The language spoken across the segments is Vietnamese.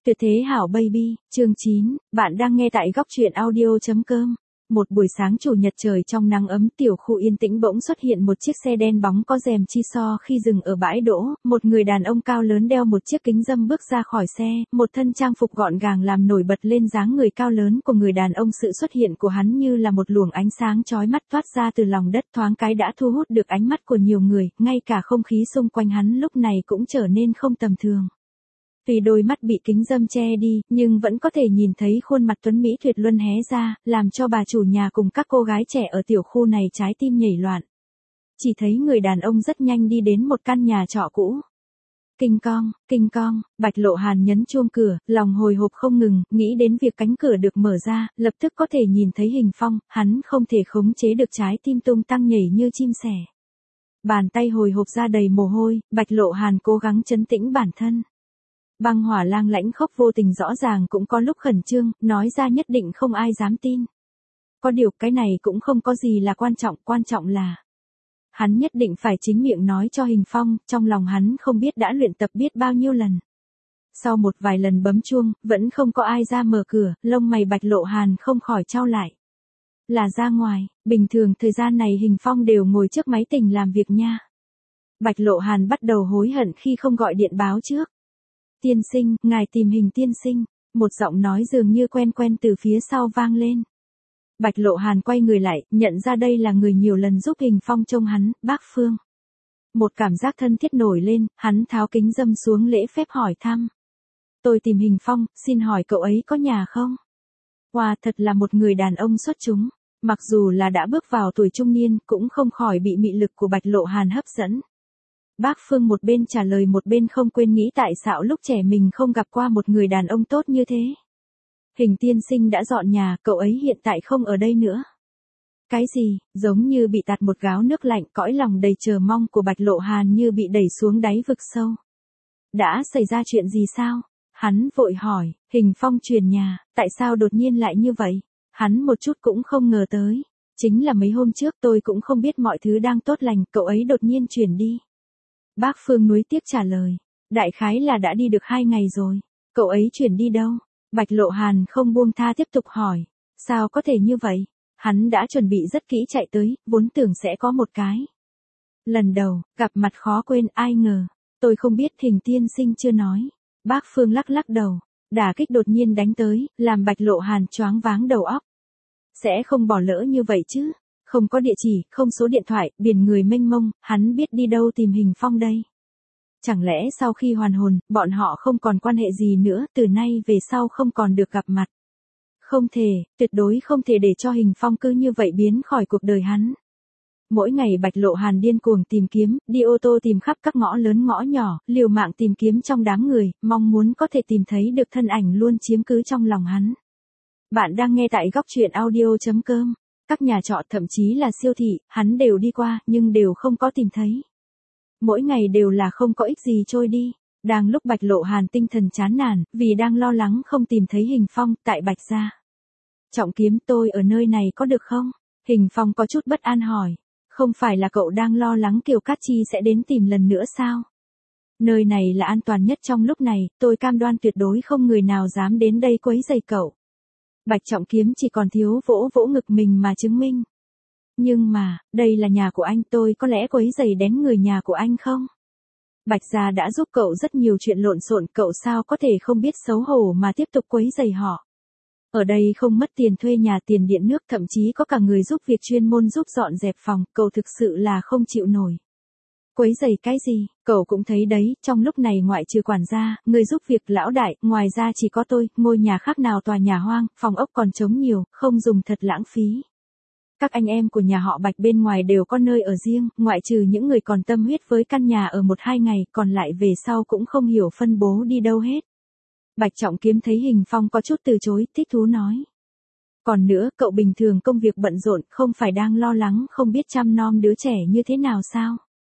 Tuyệt thế hảo baby, chương 9, bạn đang nghe tại góc truyện audio.com. Một buổi sáng chủ nhật trời trong nắng ấm, tiểu khu yên tĩnh bỗng xuất hiện một chiếc xe đen bóng có rèm chi so. Khi dừng ở bãi đỗ, một người đàn ông cao lớn đeo một chiếc kính râm bước ra khỏi xe, một thân trang phục gọn gàng làm nổi bật lên dáng người cao lớn của người đàn ông. Sự xuất hiện của hắn như là một luồng ánh sáng chói mắt thoát ra từ lòng đất, thoáng cái đã thu hút được ánh mắt của nhiều người, ngay cả không khí xung quanh hắn lúc này cũng trở nên không tầm thường. Tuy đôi mắt bị kính râm che đi, nhưng vẫn có thể nhìn thấy khuôn mặt tuấn mỹ tuyệt luân hé ra, làm cho bà chủ nhà cùng các cô gái trẻ ở tiểu khu này trái tim nhảy loạn. Chỉ thấy người đàn ông rất nhanh đi đến một căn nhà trọ cũ. Kinh cong, Bạch Lộ Hàn nhấn chuông cửa, lòng hồi hộp không ngừng, nghĩ đến việc cánh cửa được mở ra, lập tức có thể nhìn thấy Hình Phong, hắn không thể khống chế được trái tim tung tăng nhảy như chim sẻ. Bàn tay hồi hộp ra đầy mồ hôi, Bạch Lộ Hàn cố gắng trấn tĩnh bản thân. Băng Hỏa Lang lãnh khốc vô tình rõ ràng cũng có lúc khẩn trương, nói ra nhất định không ai dám tin. Có điều cái này cũng không có gì là quan trọng là hắn nhất định phải chính miệng nói cho Hình Phong, trong lòng hắn không biết đã luyện tập biết bao nhiêu lần. Sau một vài lần bấm chuông, vẫn không có ai ra mở cửa, lông mày Bạch Lộ Hàn không khỏi chau lại. Là ra ngoài, bình thường thời gian này Hình Phong đều ngồi trước máy tính làm việc nha. Bạch Lộ Hàn bắt đầu hối hận khi không gọi điện báo trước. Tiên sinh, ngài tìm Hình tiên sinh, một giọng nói dường như quen từ phía sau vang lên. Bạch Lộ Hàn quay người lại, nhận ra đây là người nhiều lần giúp Hình Phong trông hắn, bác Phương. Một cảm giác thân thiết nổi lên, hắn tháo kính râm xuống lễ phép hỏi thăm. Tôi tìm Hình Phong, xin hỏi cậu ấy có nhà không? Wow, thật là một người đàn ông xuất chúng, mặc dù là đã bước vào tuổi trung niên, cũng không khỏi bị mị lực của Bạch Lộ Hàn hấp dẫn. Bác Phương một bên trả lời một bên không quên nghĩ tại sao lúc trẻ mình không gặp qua một người đàn ông tốt như thế. Hình tiên sinh đã dọn nhà, cậu ấy hiện tại không ở đây nữa. Cái gì, giống như bị tạt một gáo nước lạnh, cõi lòng đầy chờ mong của Bạch Lộ Hàn như bị đẩy xuống đáy vực sâu. Đã xảy ra chuyện gì sao? Hắn vội hỏi, Hình Phong chuyển nhà, tại sao đột nhiên lại như vậy? Hắn một chút cũng không ngờ tới. Chính là mấy hôm trước tôi cũng không biết mọi thứ đang tốt lành, cậu ấy đột nhiên chuyển đi. Bác Phương nuối tiếc trả lời, đại khái là đã đi được 2 ngày rồi, cậu ấy chuyển đi đâu? Bạch Lộ Hàn không buông tha tiếp tục hỏi, sao có thể như vậy? Hắn đã chuẩn bị rất kỹ chạy tới, vốn tưởng sẽ có một cái lần đầu, gặp mặt khó quên, ai ngờ, tôi không biết, Hình tiên sinh chưa nói. Bác Phương lắc đầu, đả kích đột nhiên đánh tới, làm Bạch Lộ Hàn choáng váng đầu óc. Sẽ không bỏ lỡ như vậy chứ? Không có địa chỉ, không số điện thoại, biển người mênh mông, hắn biết đi đâu tìm Hình Phong đây? Chẳng lẽ sau khi hoàn hồn, bọn họ không còn quan hệ gì nữa, từ nay về sau không còn được gặp mặt? Không thể, tuyệt đối không thể để cho Hình Phong cứ như vậy biến khỏi cuộc đời hắn. Mỗi ngày Bạch Lộ Hàn điên cuồng tìm kiếm, đi ô tô tìm khắp các ngõ lớn ngõ nhỏ, liều mạng tìm kiếm trong đám người, mong muốn có thể tìm thấy được thân ảnh luôn chiếm cứ trong lòng hắn. Bạn đang nghe tại góc truyện audio.com. Các nhà trọ thậm chí là siêu thị, hắn đều đi qua, nhưng đều không có tìm thấy. Mỗi ngày đều là không có ích gì trôi đi. Đang lúc Bạch Lộ Hàn tinh thần chán nản, vì đang lo lắng không tìm thấy Hình Phong, tại Bạch gia. Trọng Kiếm, tôi ở nơi này có được không? Hình Phong có chút bất an hỏi. Không phải là cậu đang lo lắng Kiều Cát Chi sẽ đến tìm lần nữa sao? Nơi này là an toàn nhất trong lúc này, tôi cam đoan tuyệt đối không người nào dám đến đây quấy rầy cậu. Bạch Trọng Kiếm chỉ còn thiếu vỗ ngực mình mà chứng minh. Nhưng mà, đây là nhà của anh, tôi có lẽ quấy rầy đến người nhà của anh không? Bạch gia đã giúp cậu rất nhiều chuyện lộn xộn, cậu sao có thể không biết xấu hổ mà tiếp tục quấy rầy họ? Ở đây không mất tiền thuê nhà, tiền điện nước, thậm chí có cả người giúp việc chuyên môn giúp dọn dẹp phòng, cậu thực sự là không chịu nổi. Quấy rầy cái gì, cậu cũng thấy đấy, trong lúc này ngoại trừ quản gia, người giúp việc lão đại, ngoài ra chỉ có tôi, ngôi nhà khác nào tòa nhà hoang, phòng ốc còn trống nhiều, không dùng thật lãng phí. Các anh em của nhà họ Bạch bên ngoài đều có nơi ở riêng, ngoại trừ những người còn tâm huyết với căn nhà ở 1-2 ngày, còn lại về sau cũng không hiểu phân bố đi đâu hết. Bạch Trọng Kiếm thấy Hình Phong có chút từ chối, thích thú nói. Còn nữa, cậu bình thường công việc bận rộn, không phải đang lo lắng không biết chăm nom đứa trẻ như thế nào sao?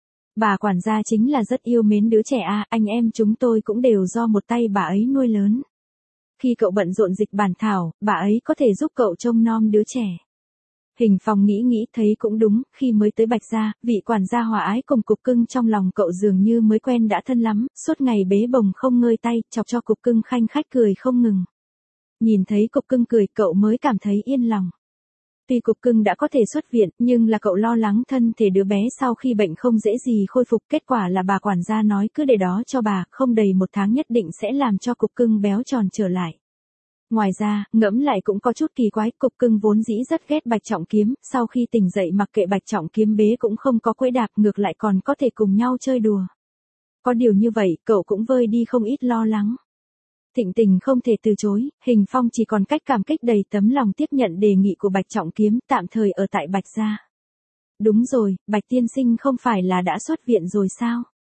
Bà quản gia chính là rất yêu mến đứa trẻ à, anh em chúng tôi cũng đều do một tay bà ấy nuôi lớn. Khi cậu bận rộn dịch bản thảo, bà ấy có thể giúp cậu trông nom đứa trẻ. Hình Phong nghĩ thấy cũng đúng, khi mới tới Bạch gia, vị quản gia hòa ái cùng Cục Cưng trong lòng cậu dường như mới quen đã thân lắm, suốt ngày bế bồng không ngơi tay, chọc cho Cục Cưng khanh khách cười không ngừng. Nhìn thấy Cục Cưng cười cậu mới cảm thấy yên lòng. Tuy Cục Cưng đã có thể xuất viện, nhưng là cậu lo lắng thân thể đứa bé sau khi bệnh không dễ gì khôi phục, kết quả là bà quản gia nói cứ để đó cho bà, không đầy 1 tháng nhất định sẽ làm cho Cục Cưng béo tròn trở lại. Ngoài ra, ngẫm lại cũng có chút kỳ quái, Cục Cưng vốn dĩ rất ghét Bạch Trọng Kiếm, sau khi tỉnh dậy mặc kệ Bạch Trọng Kiếm bế cũng không có quẫy đạp, ngược lại còn có thể cùng nhau chơi đùa. Có điều như vậy, cậu cũng vơi đi không ít lo lắng. Thịnh Tình không thể từ chối, Hình Phong chỉ còn cách cảm kích đầy tấm lòng tiếp nhận đề nghị của Bạch Trọng Kiếm, tạm thời ở tại Bạch gia. Đúng rồi, Bạch tiên sinh không phải là đã xuất viện rồi sao?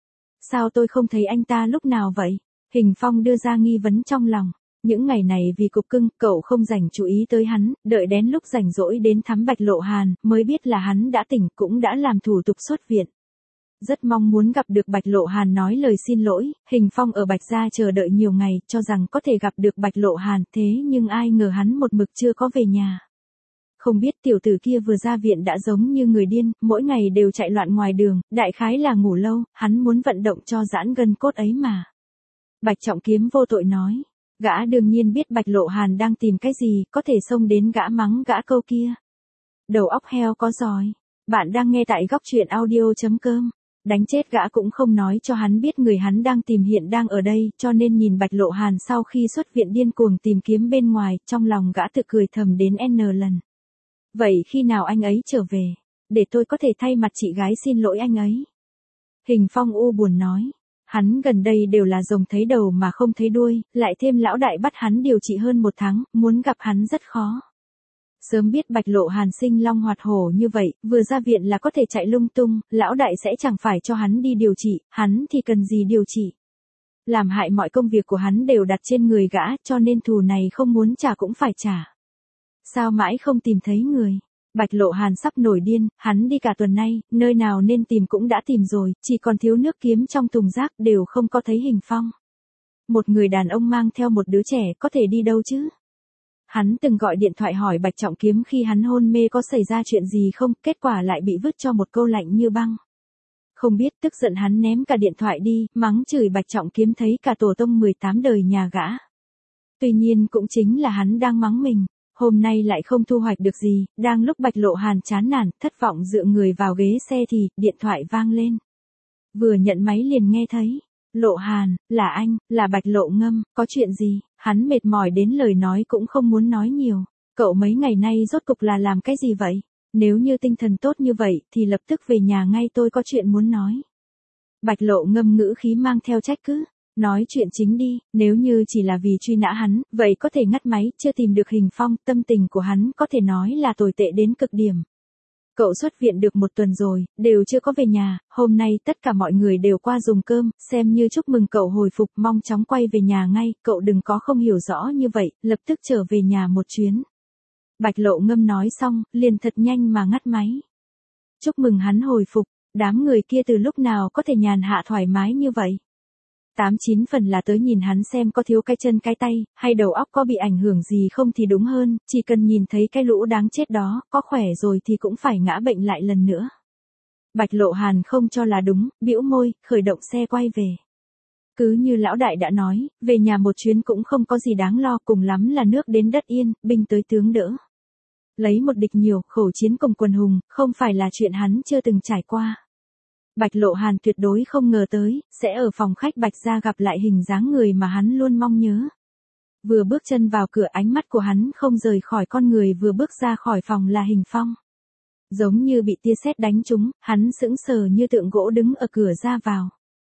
Sao tôi không thấy anh ta lúc nào vậy? Hình Phong đưa ra nghi vấn trong lòng. Những ngày này vì Cục Cưng, cậu không dành chú ý tới hắn, đợi đến lúc rảnh rỗi đến thăm Bạch Lộ Hàn, mới biết là hắn đã tỉnh cũng đã làm thủ tục xuất viện. Rất mong muốn gặp được Bạch Lộ Hàn nói lời xin lỗi, Hình Phong ở Bạch gia chờ đợi nhiều ngày, cho rằng có thể gặp được Bạch Lộ Hàn, thế nhưng ai ngờ hắn một mực chưa có về nhà. Không biết tiểu tử kia vừa ra viện đã giống như người điên, mỗi ngày đều chạy loạn ngoài đường, đại khái là ngủ lâu, hắn muốn vận động cho giãn gân cốt ấy mà. Bạch Trọng Kiếm vô tội nói. Gã đương nhiên biết Bạch Lộ Hàn đang tìm cái gì, có thể xông đến gã mắng gã câu kia. Đầu óc heo có giỏi. Bạn đang nghe tại góc truyện audio.com. Đánh chết gã cũng không nói cho hắn biết người hắn đang tìm hiện đang ở đây, cho nên nhìn Bạch Lộ Hàn sau khi xuất viện điên cuồng tìm kiếm bên ngoài, trong lòng gã tự cười thầm đến N lần. Vậy khi nào anh ấy trở về? Để tôi có thể thay mặt chị gái xin lỗi anh ấy. Hình Phong u buồn nói. Hắn gần đây đều là rồng thấy đầu mà không thấy đuôi, lại thêm lão đại bắt hắn điều trị hơn 1 tháng, muốn gặp hắn rất khó. Sớm biết Bạch Lộ Hàn sinh long hoạt hổ như vậy, vừa ra viện là có thể chạy lung tung, lão đại sẽ chẳng phải cho hắn đi điều trị, hắn thì cần gì điều trị. Làm hại mọi công việc của hắn đều đặt trên người gã, cho nên thù này không muốn trả cũng phải trả. Sao mãi không tìm thấy người? Bạch Lộ Hàn sắp nổi điên, hắn đi cả tuần nay, nơi nào nên tìm cũng đã tìm rồi, chỉ còn thiếu nước kiếm trong thùng rác đều không có thấy Hình Phong. Một người đàn ông mang theo một đứa trẻ có thể đi đâu chứ? Hắn từng gọi điện thoại hỏi Bạch Trọng Kiếm khi hắn hôn mê có xảy ra chuyện gì không, kết quả lại bị vứt cho một câu lạnh như băng. Không biết tức giận hắn ném cả điện thoại đi, mắng chửi Bạch Trọng Kiếm thấy cả tổ tông 18 đời nhà gã. Tuy nhiên cũng chính là hắn đang mắng mình. Hôm nay lại không thu hoạch được gì, đang lúc Bạch Lộ Hàn chán nản, thất vọng dựa người vào ghế xe thì, điện thoại vang lên. Vừa nhận máy liền nghe thấy. Lộ Hàn, là anh, là Bạch Lộ Ngâm, có chuyện gì? Hắn mệt mỏi đến lời nói cũng không muốn nói nhiều. Cậu mấy ngày nay rốt cục là làm cái gì vậy? Nếu như tinh thần tốt như vậy, thì lập tức về nhà ngay, tôi có chuyện muốn nói. Bạch Lộ Ngâm ngữ khí mang theo trách cứ. Nói chuyện chính đi, nếu như chỉ là vì truy nã hắn, vậy có thể ngắt máy, chưa tìm được Hình Phong, tâm tình của hắn có thể nói là tồi tệ đến cực điểm. Cậu xuất viện được 1 tuần rồi, đều chưa có về nhà, hôm nay tất cả mọi người đều qua dùng cơm, xem như chúc mừng cậu hồi phục, mong chóng quay về nhà ngay, cậu đừng có không hiểu rõ như vậy, lập tức trở về nhà một chuyến. Bạch Lộ Ngâm nói xong, liền thật nhanh mà ngắt máy. Chúc mừng hắn hồi phục, đám người kia từ lúc nào có thể nhàn hạ thoải mái như vậy? 8-9 phần là tới nhìn hắn xem có thiếu cái chân cái tay, hay đầu óc có bị ảnh hưởng gì không thì đúng hơn, chỉ cần nhìn thấy cái lũ đáng chết đó, có khỏe rồi thì cũng phải ngã bệnh lại lần nữa. Bạch Lộ Hàn không cho là đúng, bĩu môi, khởi động xe quay về. Cứ như lão đại đã nói, về nhà một chuyến cũng không có gì đáng lo, cùng lắm là nước đến đất yên, binh tới tướng đỡ. Lấy một địch nhiều, khẩu chiến cùng quần hùng, không phải là chuyện hắn chưa từng trải qua. Bạch Lộ Hàn tuyệt đối không ngờ tới, sẽ ở phòng khách Bạch gia gặp lại hình dáng người mà hắn luôn mong nhớ. Vừa bước chân vào cửa, ánh mắt của hắn không rời khỏi con người vừa bước ra khỏi phòng là Hình Phong. Giống như bị tia sét đánh trúng, hắn sững sờ như tượng gỗ đứng ở cửa ra vào.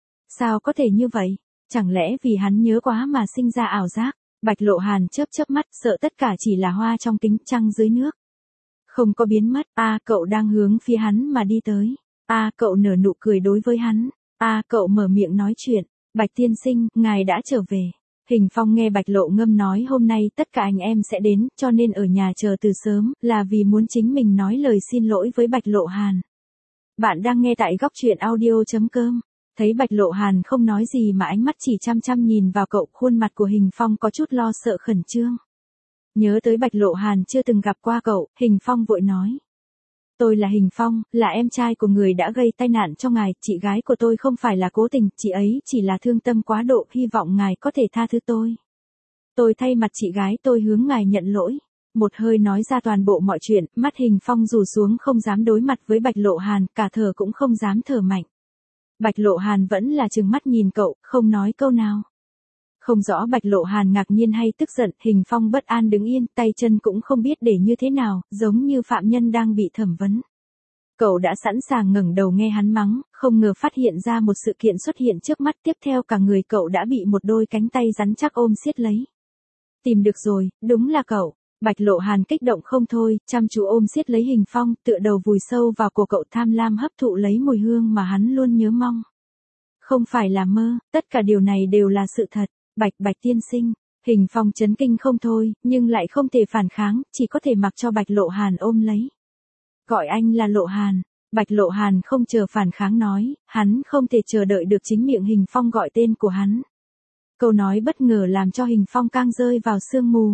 Sao có thể như vậy? Chẳng lẽ vì hắn nhớ quá mà sinh ra ảo giác? Bạch Lộ Hàn chớp chớp mắt, sợ tất cả chỉ là hoa trong kính trăng dưới nước. Không có biến mất, cậu đang hướng phía hắn mà đi tới. Cậu nở nụ cười đối với hắn. Cậu mở miệng nói chuyện. Bạch tiên sinh, ngài đã trở về. Hình Phong nghe Bạch Lộ Ngâm nói hôm nay tất cả anh em sẽ đến, cho nên ở nhà chờ từ sớm, là vì muốn chính mình nói lời xin lỗi với Bạch Lộ Hàn. Bạn đang nghe tại góc truyện audio.com. Thấy Bạch Lộ Hàn không nói gì mà ánh mắt chỉ chăm chăm nhìn vào cậu, khuôn mặt của Hình Phong có chút lo sợ khẩn trương. Nhớ tới Bạch Lộ Hàn chưa từng gặp qua cậu, Hình Phong vội nói. Tôi là Hình Phong, là em trai của người đã gây tai nạn cho ngài, chị gái của tôi không phải là cố tình, chị ấy chỉ là thương tâm quá độ, hy vọng ngài có thể tha thứ tôi. Tôi thay mặt chị gái tôi hướng ngài nhận lỗi. Một hơi nói ra toàn bộ mọi chuyện, mắt Hình Phong rủ xuống không dám đối mặt với Bạch Lộ Hàn, cả thở cũng không dám thở mạnh. Bạch Lộ Hàn vẫn là trừng mắt nhìn cậu, không nói câu nào. Không rõ Bạch Lộ Hàn ngạc nhiên hay tức giận, Hình Phong bất an đứng yên, tay chân cũng không biết để như thế nào, giống như phạm nhân đang bị thẩm vấn. Cậu đã sẵn sàng ngẩng đầu nghe hắn mắng, không ngờ phát hiện ra một sự kiện xuất hiện trước mắt, tiếp theo cả người cậu đã bị một đôi cánh tay rắn chắc ôm siết lấy. Tìm được rồi, đúng là cậu. Bạch Lộ Hàn kích động không thôi, chăm chú ôm siết lấy Hình Phong, tựa đầu vùi sâu vào cổ cậu, tham lam hấp thụ lấy mùi hương mà hắn luôn nhớ mong. Không phải là mơ, tất cả điều này đều là sự thật. Bạch tiên sinh, Hình Phong chấn kinh không thôi, nhưng lại không thể phản kháng, chỉ có thể mặc cho Bạch Lộ Hàn ôm lấy. Gọi anh là Lộ Hàn. Bạch Lộ Hàn không chờ phản kháng nói, hắn không thể chờ đợi được chính miệng Hình Phong gọi tên của hắn. Câu nói bất ngờ làm cho Hình Phong càng rơi vào sương mù.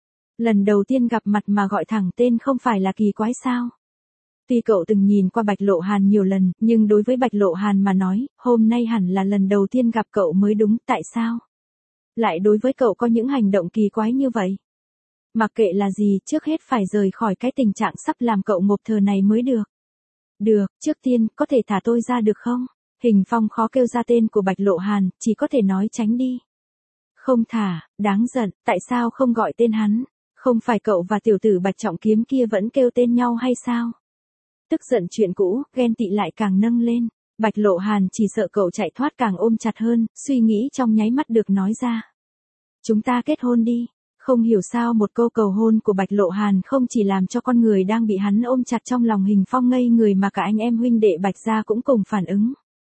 Lần đầu tiên gặp mặt mà gọi thẳng tên không phải là kỳ quái sao? Tuy cậu từng nhìn qua Bạch Lộ Hàn nhiều lần, nhưng đối với Bạch Lộ Hàn mà nói, hôm nay hẳn là lần đầu tiên gặp cậu mới đúng, tại sao? Lại đối với cậu có những hành động kỳ quái như vậy? Mặc kệ là gì, trước hết phải rời khỏi cái tình trạng sắp làm cậu ngộp thở này mới được. Được, trước tiên, có thể thả tôi ra được không? Hình Phong khó kêu ra tên của Bạch Lộ Hàn, chỉ có thể nói tránh đi. Không thả, đáng giận, tại sao không gọi tên hắn? Không phải cậu và tiểu tử Bạch Trọng Kiếm kia vẫn kêu tên nhau hay sao? Tức giận chuyện cũ, ghen tị lại càng nâng lên. Bạch Lộ Hàn chỉ sợ cậu chạy thoát càng ôm chặt hơn, suy nghĩ trong nháy mắt được nói ra. Chúng ta kết hôn đi. Không hiểu sao một câu cầu hôn của Bạch Lộ Hàn không chỉ làm cho con người đang bị hắn ôm chặt trong lòng Hình Phong ngây người mà cả anh em huynh đệ Bạch gia cũng cùng phản ứng.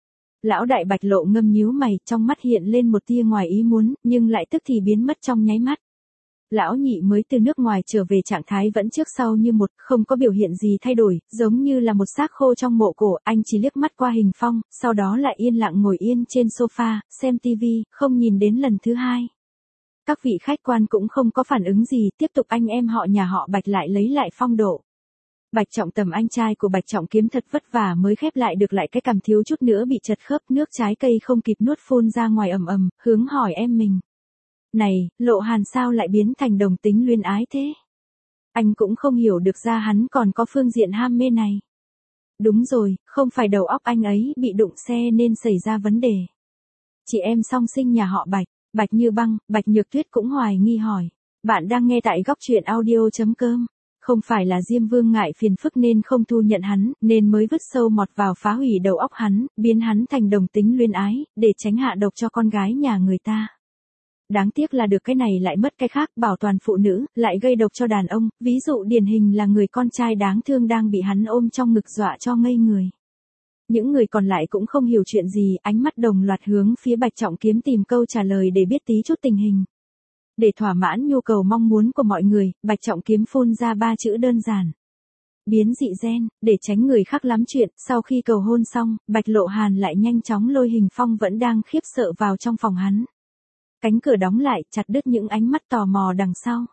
Lão đại Bạch Lộ ngâm nhíu mày, trong mắt hiện lên một tia ngoài ý muốn, nhưng lại tức thì biến mất trong nháy mắt. Lão nhị mới từ nước ngoài trở về trạng thái vẫn trước sau như một, không có biểu hiện gì thay đổi, giống như là một xác khô trong mộ cổ, anh chỉ liếc mắt qua Hình Phong, sau đó lại yên lặng ngồi yên trên sofa, xem tivi, không nhìn đến lần thứ hai. Các vị khách quan cũng không có phản ứng gì, tiếp tục anh em họ nhà họ Bạch lại lấy lại phong độ. Bạch Trọng Tầm anh trai của Bạch Trọng Kiếm thật vất vả mới khép lại được lại cái cằm thiếu chút nữa bị chật khớp, nước trái cây không kịp nuốt phun ra ngoài ầm ầm, hướng hỏi em mình. Này, Lộ Hàn sao lại biến thành đồng tính luyến ái thế? Anh cũng không hiểu được ra hắn còn có phương diện ham mê này. Đúng rồi, không phải đầu óc anh ấy bị đụng xe nên xảy ra vấn đề. Chị em song sinh nhà họ Bạch, Bạch Như Băng, Bạch Nhược Tuyết cũng hoài nghi hỏi. Bạn đang nghe tại góc truyện audio.com. Không phải là Diêm Vương ngại phiền phức nên không thu nhận hắn, nên mới vứt sâu mọt vào phá hủy đầu óc hắn, biến hắn thành đồng tính luyến ái, để tránh hạ độc cho con gái nhà người ta. Đáng tiếc là được cái này lại mất cái khác, bảo toàn phụ nữ, lại gây độc cho đàn ông, ví dụ điển hình là người con trai đáng thương đang bị hắn ôm trong ngực dọa cho ngây người. Những người còn lại cũng không hiểu chuyện gì, ánh mắt đồng loạt hướng phía Bạch Trọng Kiếm tìm câu trả lời để biết tí chút tình hình. Để thỏa mãn nhu cầu mong muốn của mọi người, Bạch Trọng Kiếm phun ra 3 chữ đơn giản. Biến dị gen, để tránh người khác lắm chuyện, sau khi cầu hôn xong, Bạch Lộ Hàn lại nhanh chóng lôi Hình Phong vẫn đang khiếp sợ vào trong phòng hắn. Cánh cửa đóng lại, chặt đứt những ánh mắt tò mò đằng sau.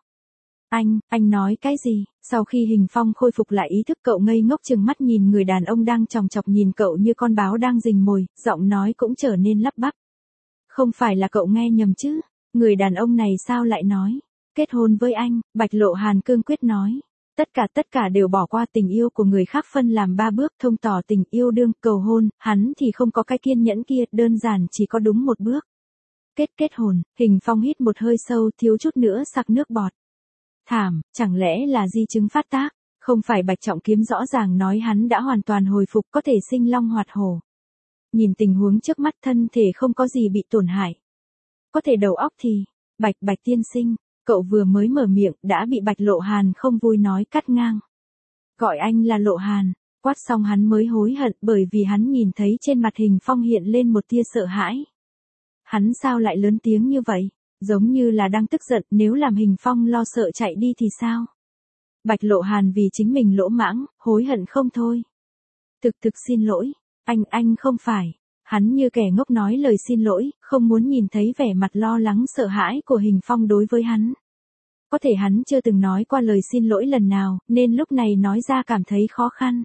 Anh nói cái gì? Sau khi Hình Phong khôi phục lại ý thức cậu ngây ngốc chừng mắt nhìn người đàn ông đang chòng chọc nhìn cậu như con báo đang rình mồi, giọng nói cũng trở nên lắp bắp. Không phải là cậu nghe nhầm chứ? Người đàn ông này sao lại nói? Kết hôn với anh, Bạch Lộ Hàn cương quyết nói. Tất cả đều bỏ qua tình yêu của người khác phân làm 3 bước thông tỏ tình yêu đương, cầu hôn, hắn thì không có cái kiên nhẫn kia, đơn giản chỉ có đúng một bước. Kết hôn, Hình Phong hít một hơi sâu thiếu chút nữa sặc nước bọt. Thảm, chẳng lẽ là di chứng phát tác? Không phải Bạch Trọng Kiếm rõ ràng nói hắn đã hoàn toàn hồi phục có thể sinh long hoạt hổ. Nhìn tình huống trước mắt thân thể không có gì bị tổn hại. Có thể đầu óc thì, Bạch tiên sinh, cậu vừa mới mở miệng đã bị Bạch Lộ Hàn không vui nói cắt ngang. Gọi anh là Lộ Hàn, quát xong hắn mới hối hận bởi vì hắn nhìn thấy trên mặt Hình Phong hiện lên một tia sợ hãi. Hắn sao lại lớn tiếng như vậy? Giống như là đang tức giận, nếu làm Hình Phong lo sợ chạy đi thì sao? Bạch Lộ Hàn vì chính mình lỗ mãng, hối hận không thôi. Thực xin lỗi, anh không phải. Hắn như kẻ ngốc nói lời xin lỗi, không muốn nhìn thấy vẻ mặt lo lắng sợ hãi của Hình Phong đối với hắn. có thể hắn chưa từng nói qua lời xin lỗi lần nào, nên lúc này nói ra cảm thấy khó khăn.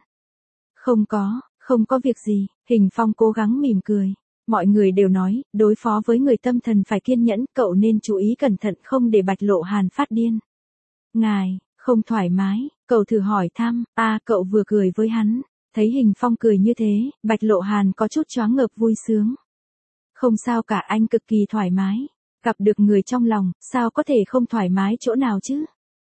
Không có việc gì, Hình Phong cố gắng mỉm cười. Mọi người đều nói, đối phó với người tâm thần phải kiên nhẫn, cậu nên chú ý cẩn thận không để Bạch Lộ Hàn phát điên. Ngài, không thoải mái, cậu thử hỏi thăm, cậu vừa cười với hắn. Thấy Hình Phong cười như thế, Bạch Lộ Hàn có chút choáng ngợp vui sướng. Không sao cả, anh cực kỳ thoải mái. Gặp được người trong lòng, sao có thể không thoải mái chỗ nào chứ?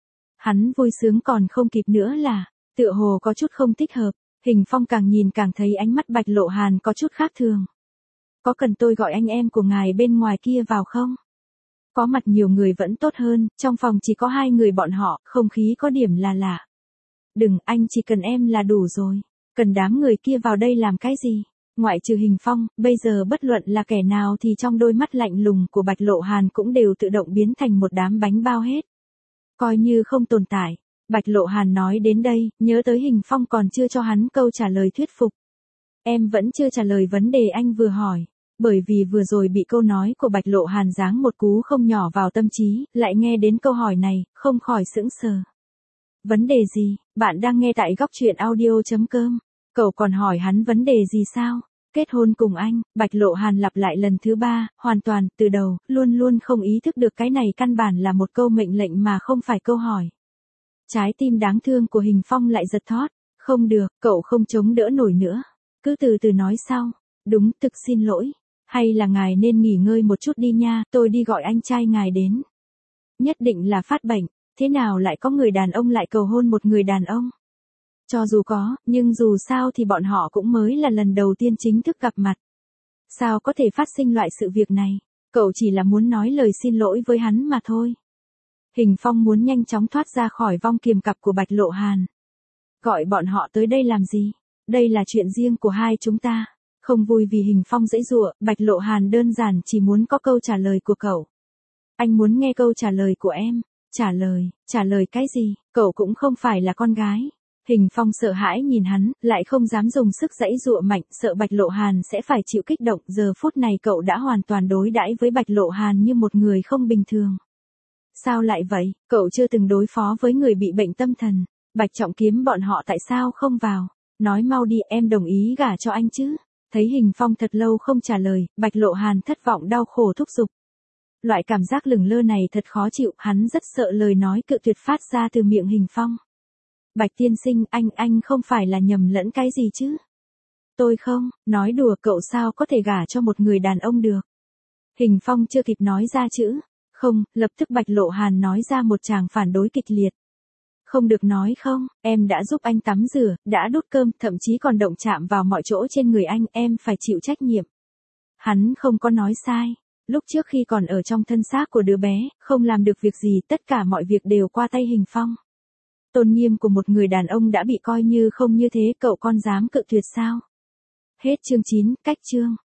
Hắn vui sướng còn không kịp nữa là, tựa hồ có chút không thích hợp. Hình Phong càng nhìn càng thấy ánh mắt Bạch Lộ Hàn có chút khác thường. Có cần tôi gọi anh em của ngài bên ngoài kia vào không? Có mặt nhiều người vẫn tốt hơn, trong phòng chỉ có 2 người bọn họ, không khí có điểm là lạ. Đừng, anh chỉ cần em là đủ rồi. Cần đám người kia vào đây làm cái gì? Ngoại trừ Hình Phong, bây giờ bất luận là kẻ nào thì trong đôi mắt lạnh lùng của Bạch Lộ Hàn cũng đều tự động biến thành một đám bánh bao hết. Coi như không tồn tại. Bạch Lộ Hàn nói đến đây, nhớ tới Hình Phong còn chưa cho hắn câu trả lời thuyết phục. Em vẫn chưa trả lời vấn đề anh vừa hỏi. Bởi vì vừa rồi bị câu nói của Bạch Lộ Hàn giáng một cú không nhỏ vào tâm trí, lại nghe đến câu hỏi này, không khỏi sững sờ. Vấn đề gì? Bạn đang nghe tại góc truyện audio.com. Cậu còn hỏi hắn vấn đề gì sao? Kết hôn cùng anh, Bạch Lộ Hàn lặp lại lần thứ 3, hoàn toàn, từ đầu, luôn luôn không ý thức được cái này căn bản là một câu mệnh lệnh mà không phải câu hỏi. Trái tim đáng thương của Hình Phong lại giật thót. Không được, cậu không chống đỡ nổi nữa. Cứ từ từ nói sau. Đúng, thực xin lỗi. Hay là ngài nên nghỉ ngơi một chút đi nha, tôi đi gọi anh trai ngài đến. Nhất định là phát bệnh, thế nào lại có người đàn ông lại cầu hôn một người đàn ông? Cho dù có, nhưng dù sao thì bọn họ cũng mới là lần đầu tiên chính thức gặp mặt. Sao có thể phát sinh loại sự việc này? Cậu chỉ là muốn nói lời xin lỗi với hắn mà thôi. Hình Phong muốn nhanh chóng thoát ra khỏi vong kiềm cặp của Bạch Lộ Hàn. Gọi bọn họ tới đây làm gì? Đây là chuyện riêng của hai chúng ta. Không vui vì Hình Phong giãy giụa, Bạch Lộ Hàn đơn giản chỉ muốn có câu trả lời của cậu. Anh muốn nghe câu trả lời của em. Trả lời cái gì? Cậu cũng không phải là con gái. Hình Phong sợ hãi nhìn hắn, lại không dám dùng sức giãy giụa mạnh, sợ Bạch Lộ Hàn sẽ phải chịu kích động. Giờ phút này cậu đã hoàn toàn đối đãi với Bạch Lộ Hàn như một người không bình thường. Sao lại vậy? Cậu chưa từng đối phó với người bị bệnh tâm thần. Bạch Trọng Kiếm bọn họ tại sao không vào? Nói mau đi, em đồng ý gả cho anh chứ? Thấy Hình Phong thật lâu không trả lời, Bạch Lộ Hàn thất vọng đau khổ thúc giục. Loại cảm giác lửng lơ này thật khó chịu, hắn rất sợ lời nói cự tuyệt phát ra từ miệng Hình Phong. Bạch tiên sinh, anh không phải là nhầm lẫn cái gì chứ? Tôi không, nói đùa, cậu sao có thể gả cho một người đàn ông được? Hình Phong chưa kịp nói ra chữ không, lập tức Bạch Lộ Hàn nói ra một tràng phản đối kịch liệt. Không được nói không, em đã giúp anh tắm rửa, đã đút cơm, thậm chí còn động chạm vào mọi chỗ trên người anh, em phải chịu trách nhiệm. Hắn không có nói sai. Lúc trước khi còn ở trong thân xác của đứa bé, không làm được việc gì, tất cả mọi việc đều qua tay Hình Phong. Tôn nghiêm của một người đàn ông đã bị coi như không, như thế cậu con dám cự tuyệt sao? Hết chương 9, cách chương.